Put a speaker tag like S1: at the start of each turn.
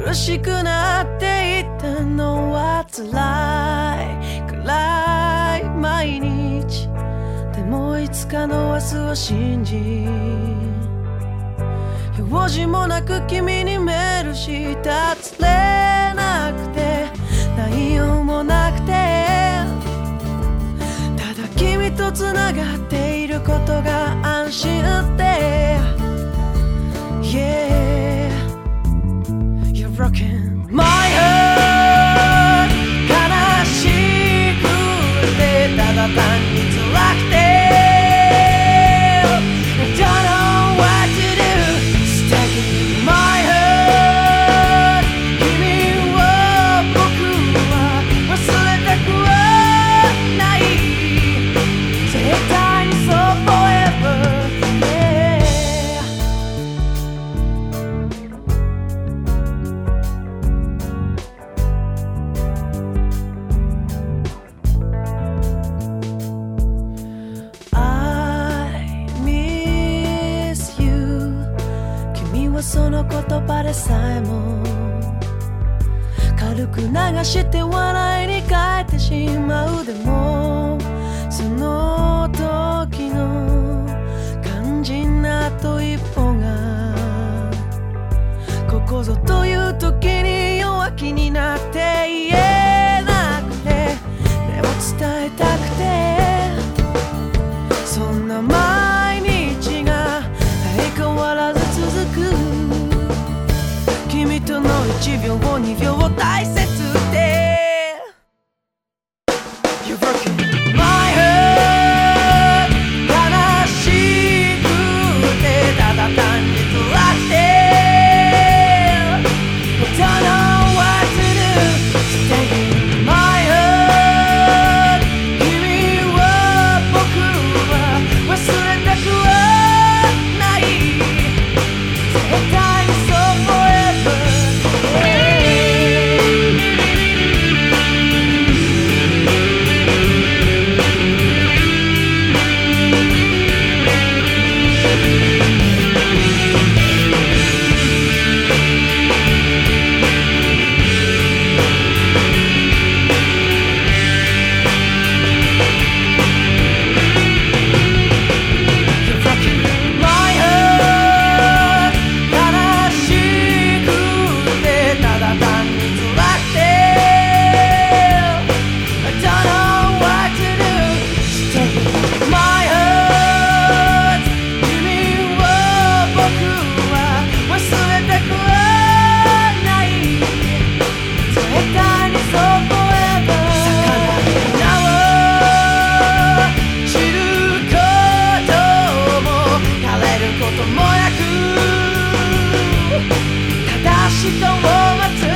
S1: 苦しくなっていったのは辛い暗い毎日。でもいつかの明日を信じ、用事もなく君にメールしたつれなくて内容もなくて、ただ君とつながっていることが安心で Yeah You're rocking my heart 悲しくてただ単に辛くてその言葉でさえも軽く流して笑いに変えてしまう。でもその時の肝心なあと一歩がここぞという時に弱気になって言えなくて、でも伝えたくて、そんな毎日が相変わらず続く。君との1秒2秒を大切で You're rocking my heart 悲しくてただ単に辛くて Don't know what to do Stay in my heart 君を僕は忘れたくはない絶対にそう正しさを待つ